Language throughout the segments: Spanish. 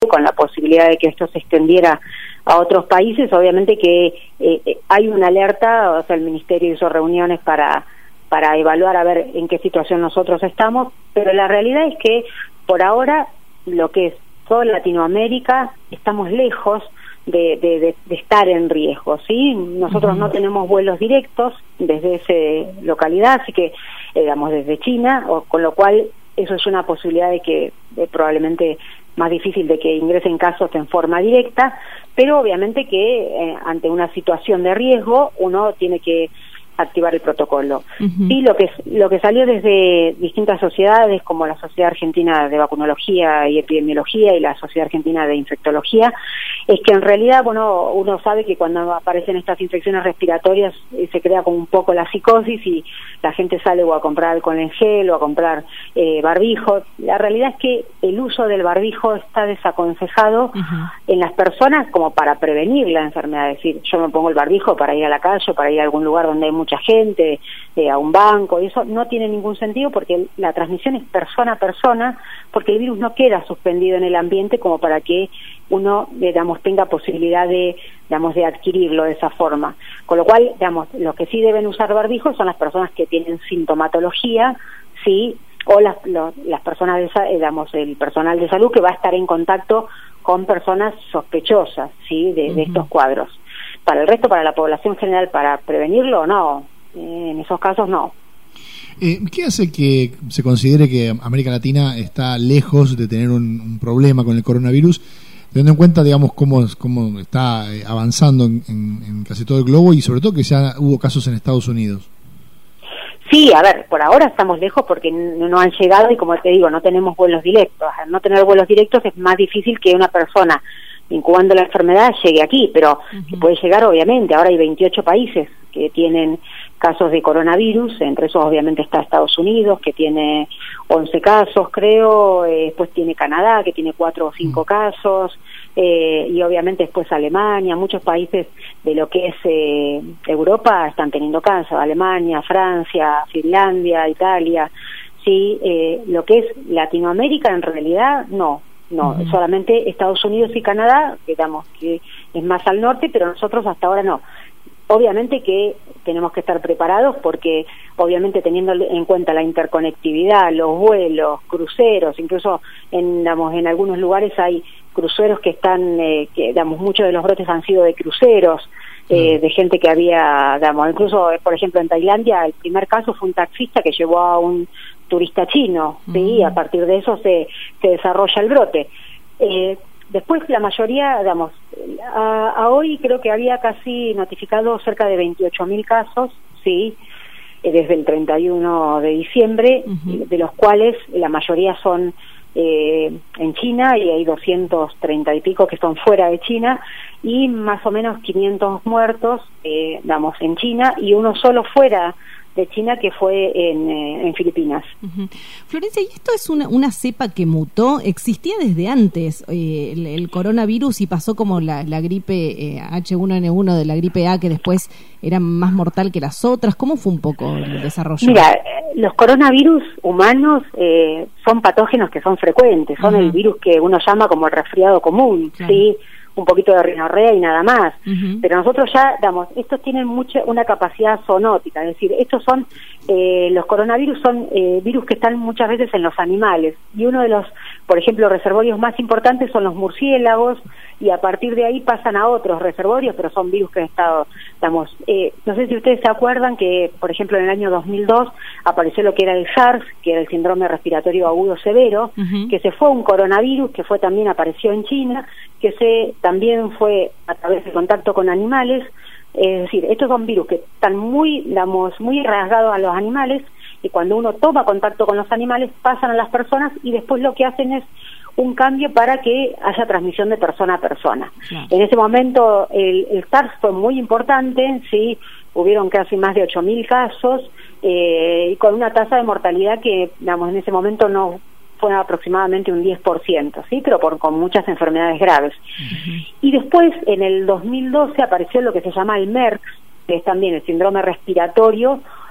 con la posibilidad de que esto se extendiera a otros países. Obviamente que hay una alerta, o sea, el Ministerio hizo reuniones para evaluar a ver en qué situación nosotros estamos, pero la realidad es que por ahora lo que es toda Latinoamérica estamos lejos de estar en riesgo, ¿sí? Nosotros no tenemos vuelos directos desde esa localidad, así que digamos desde China, con lo cual eso es una posibilidad de que probablemente más difícil de que ingresen casos en forma directa, pero obviamente que ante una situación de riesgo uno tiene que activar el protocolo. Sí, lo que salió desde distintas sociedades, como la Sociedad Argentina de Vacunología y Epidemiología y la Sociedad Argentina de Infectología, es que en realidad, bueno, uno sabe que cuando aparecen estas infecciones respiratorias se crea como un poco la psicosis y la gente sale o a comprar alcohol en gel o a comprar barbijo. La realidad es que el uso del barbijo está desaconsejado en las personas como para prevenir la enfermedad. Es decir, yo me pongo el barbijo para ir a la calle o para ir a algún lugar donde hay mucha gente, a un banco, y eso no tiene ningún sentido porque la transmisión es persona a persona, porque el virus no queda suspendido en el ambiente como para que uno, digamos, tenga posibilidad de adquirirlo de esa forma. Con lo cual, digamos, los que sí deben usar barbijo son las personas que tienen sintomatología, sí, o las personas, digamos, el personal de salud que va a estar en contacto con personas sospechosas, sí, de estos cuadros. Para el resto, para la población general, para prevenirlo, no. En esos casos, no. ¿Qué hace que se considere que América Latina está lejos de tener un problema con el coronavirus, teniendo en cuenta, digamos, cómo está avanzando en casi todo el globo y sobre todo que ya hubo casos en Estados Unidos? Sí, a ver, por ahora estamos lejos porque no han llegado y, como te digo, no tenemos vuelos directos. Al no tener vuelos directos es más difícil que una persona incubando la enfermedad llegue aquí, pero puede llegar obviamente. Ahora hay 28 países que tienen casos de coronavirus, entre esos obviamente está Estados Unidos, que tiene 11 casos creo, después tiene Canadá, que tiene 4 o 5 casos, y obviamente después Alemania. Muchos países de lo que es Europa están teniendo casos, Alemania, Francia, Finlandia, Italia, sí, lo que es Latinoamérica en realidad no, solamente Estados Unidos y Canadá, digamos que es más al norte, pero nosotros hasta ahora no. Obviamente que tenemos que estar preparados porque obviamente teniendo en cuenta la interconectividad, los vuelos, cruceros, incluso en algunos lugares hay cruceros que están, muchos de los brotes han sido de cruceros, de gente que había, incluso por ejemplo en Tailandia el primer caso fue un taxista que llevó a un turista chino, ¿sí? A partir de eso se desarrolla el brote. Después la mayoría, a hoy creo que había casi notificado cerca de 28.000 casos, sí, desde el 31 de diciembre, de los cuales la mayoría son en China y hay 230 y pico que son fuera de China y más o menos 500 muertos, en China y uno solo fuera de China que fue en Filipinas. Florencia, ¿y esto es una cepa que mutó? ¿Existía desde antes el coronavirus y pasó como la gripe H1N1 de la gripe A, que después era más mortal que las otras? ¿Cómo fue un poco el desarrollo? Mira, los coronavirus humanos son patógenos que son frecuentes, son el virus que uno llama como el resfriado común, claro. ¿Sí? Un poquito de rinorrea y nada más, pero nosotros ya, estos tienen una capacidad zoonótica, es decir, estos son, los coronavirus son virus que están muchas veces en los animales, y uno de los, por ejemplo, reservorios más importantes son los murciélagos, y a partir de ahí pasan a otros reservorios, pero son virus que han estado, no sé si ustedes se acuerdan que, por ejemplo, en el año 2002 apareció lo que era el SARS, que era el síndrome respiratorio agudo severo, que se fue un coronavirus, que apareció en China, que también fue a través de contacto con animales. Es decir, estos son virus que están muy rasgados a los animales, y cuando uno toma contacto con los animales pasan a las personas y después lo que hacen es un cambio para que haya transmisión de persona a persona. Claro. En ese momento el SARS fue muy importante, sí, hubieron casi más de 8.000 casos y con una tasa de mortalidad que, en ese momento no fue aproximadamente un 10%, sí, pero con muchas enfermedades graves. Y después, en el 2012, apareció lo que se llama el MERS, que es también el síndrome respiratorio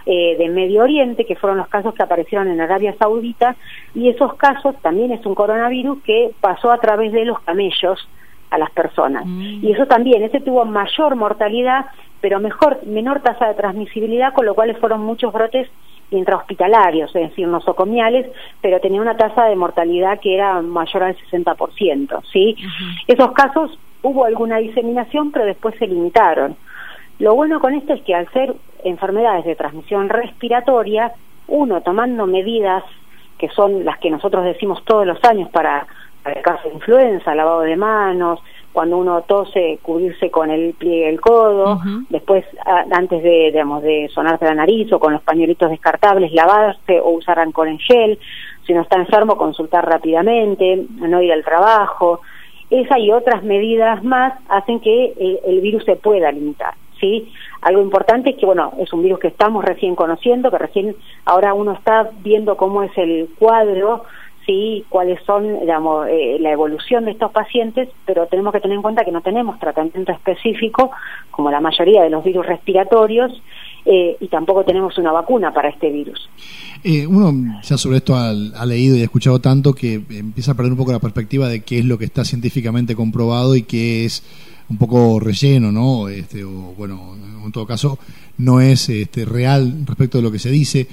de Medio Oriente, que fueron los casos que aparecieron en Arabia Saudita, y esos casos también es un coronavirus que pasó a través de los camellos a las personas. Y eso también, ese tuvo mayor mortalidad, pero menor tasa de transmisibilidad, con lo cual fueron muchos brotes intrahospitalarios, es decir, nosocomiales, pero tenía una tasa de mortalidad que era mayor al 60%, ¿sí? Esos casos hubo alguna diseminación, pero después se limitaron. Lo bueno con esto es que al ser enfermedades de transmisión respiratoria, uno tomando medidas que son las que nosotros decimos todos los años para el caso de influenza, lavado de manos, cuando uno tose, cubrirse con el pliegue del codo, después antes de sonarse la nariz o con los pañuelitos descartables, lavarse o usar alcohol en gel, si uno está enfermo, consultar rápidamente, no ir al trabajo. Esa y otras medidas más hacen que el virus se pueda limitar, ¿sí? Algo importante es que, bueno, es un virus que estamos recién conociendo, que recién ahora uno está viendo cómo es el cuadro, sí, cuáles son, digamos, la evolución de estos pacientes, pero tenemos que tener en cuenta que no tenemos tratamiento específico, como la mayoría de los virus respiratorios, y tampoco tenemos una vacuna para este virus. Uno ya sobre esto ha leído y ha escuchado tanto que empieza a perder un poco la perspectiva de qué es lo que está científicamente comprobado y qué es un poco relleno, ¿no? O bueno, en todo caso, no es real respecto de lo que se dice.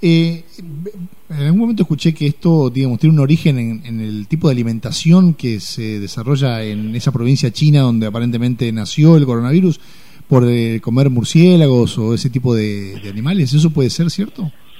En algún momento escuché que esto, digamos, tiene un origen en el tipo de alimentación que se desarrolla en esa provincia china donde aparentemente nació el coronavirus, por comer murciélagos o ese tipo de animales. ¿Eso puede ser cierto?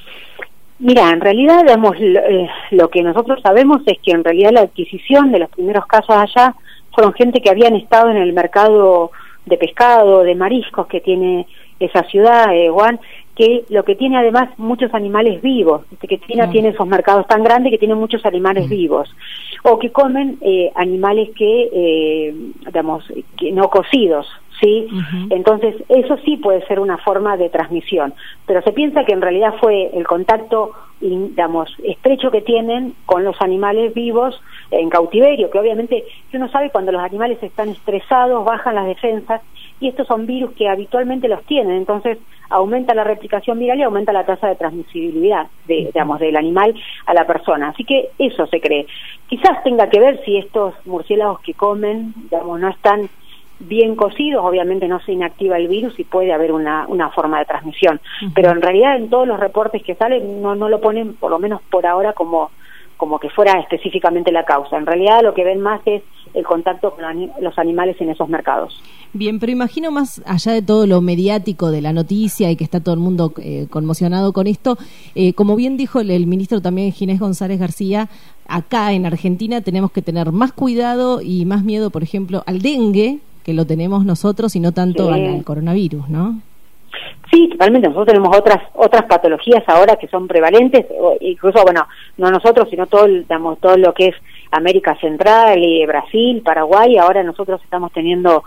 Mira, en realidad, digamos, lo que nosotros sabemos es que en realidad la adquisición de los primeros casos allá fueron gente que habían estado en el mercado de pescado, de mariscos que tiene esa ciudad, Wuhan, que lo que tiene además muchos animales vivos, que China tiene esos mercados tan grandes que tienen muchos animales vivos, o que comen animales que, digamos, que no cocidos, ¿sí? Entonces, eso sí puede ser una forma de transmisión, pero se piensa que en realidad fue el contacto, digamos, estrecho que tienen con los animales vivos en cautiverio, que obviamente uno sabe cuando los animales están estresados, bajan las defensas, y estos son virus que habitualmente los tienen, entonces aumenta la replicación viral y aumenta la tasa de transmisibilidad digamos, del animal a la persona. Así que eso se cree. Quizás tenga que ver si estos murciélagos que comen, digamos, no están bien cocidos, obviamente no se inactiva el virus y puede haber una forma de transmisión. Pero en realidad en todos los reportes que salen no lo ponen, por lo menos por ahora, como que fuera específicamente la causa. En realidad lo que ven más es el contacto con los animales en esos mercados. Bien, pero imagino más allá de todo lo mediático de la noticia y que está todo el mundo conmocionado con esto, como bien dijo el ministro también Ginés González García, acá en Argentina tenemos que tener más cuidado y más miedo, por ejemplo, al dengue, que lo tenemos nosotros y no tanto al coronavirus, ¿no? Sí, totalmente. Nosotros tenemos otras patologías ahora que son prevalentes, incluso, bueno, no nosotros, sino todo lo que es América Central y Brasil, Paraguay. Ahora nosotros estamos teniendo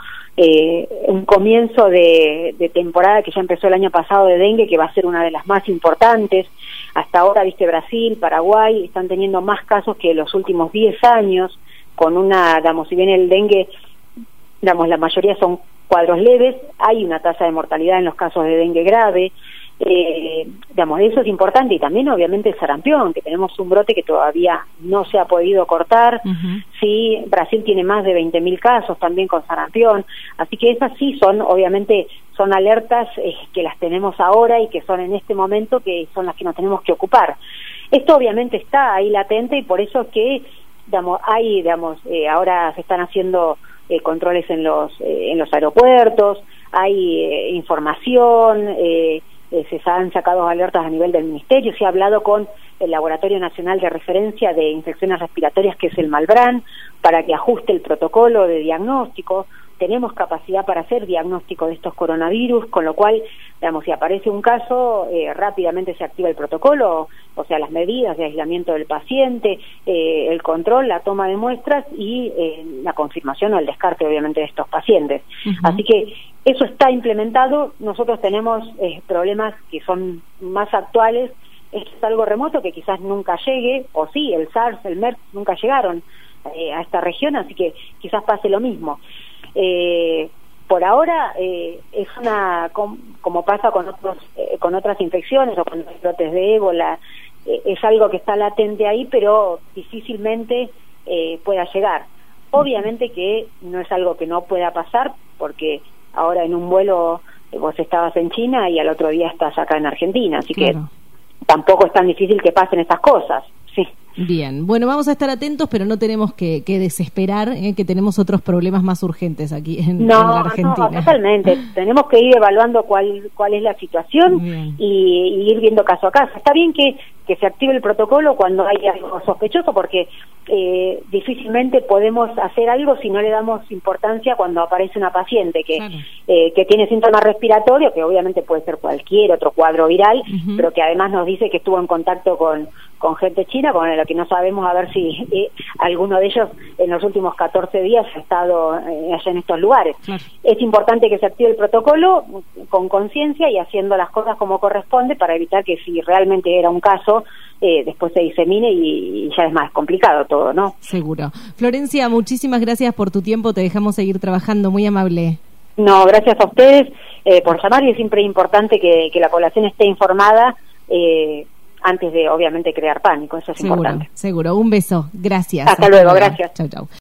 un comienzo de temporada que ya empezó el año pasado de dengue, que va a ser una de las más importantes. Hasta ahora, viste, Brasil, Paraguay están teniendo más casos que los últimos 10 años, con si bien el dengue, la mayoría son cuadros leves, hay una tasa de mortalidad en los casos de dengue grave, eso es importante, y también obviamente el sarampión, que tenemos un brote que todavía no se ha podido cortar. Sí, Brasil tiene más de 20.000 casos también con sarampión, así que esas sí son alertas que las tenemos ahora y que son en este momento, que son las que nos tenemos que ocupar. Esto obviamente está ahí latente, y por eso que ahora se están haciendo controles en los aeropuertos, hay información, se han sacado alertas a nivel del ministerio, se ha hablado con el Laboratorio Nacional de Referencia de Infecciones Respiratorias, que es el Malbrán, para que ajuste el protocolo de diagnóstico. Tenemos capacidad para hacer diagnóstico de estos coronavirus, con lo cual, si aparece un caso, rápidamente se activa el protocolo, o sea, las medidas de aislamiento del paciente, el control, la toma de muestras y la confirmación o el descarte, obviamente, de estos pacientes. Así que eso está implementado. Nosotros tenemos problemas que son más actuales. Esto es algo remoto que quizás nunca llegue, o sí, el SARS, el MERS nunca llegaron a esta región, así que quizás pase lo mismo. por ahora es como pasa con otras infecciones o con los brotes de ébola, es algo que está latente ahí, pero difícilmente pueda llegar. Obviamente que no es algo que no pueda pasar, porque ahora en un vuelo vos estabas en China y al otro día estás acá en Argentina, así que tampoco es tan difícil que pasen estas cosas, sí. Bien, bueno, vamos a estar atentos, pero no tenemos que desesperar, que tenemos otros problemas más urgentes aquí en la Argentina. No, totalmente. Tenemos que ir evaluando cuál es la situación y ir viendo caso a caso. Está bien que se active el protocolo cuando hay algo sospechoso, porque difícilmente podemos hacer algo si no le damos importancia cuando aparece una paciente que tiene síntomas respiratorios, que obviamente puede ser cualquier otro cuadro viral, pero que además nos dice que estuvo en contacto con gente china, con lo que no sabemos a ver si alguno de ellos en los últimos 14 días ha estado allá en estos lugares. Es importante que se active el protocolo con conciencia y haciendo las cosas como corresponde para evitar que si realmente era un caso, después se disemine y ya es más complicado todo, ¿no? Seguro. Florencia, muchísimas gracias por tu tiempo, te dejamos seguir trabajando, muy amable. No, gracias a ustedes por llamar, y es siempre importante que la población esté informada antes de, obviamente, crear pánico, eso es importante. Seguro. Un beso. Gracias. Hasta luego, gracias. Chau, chau.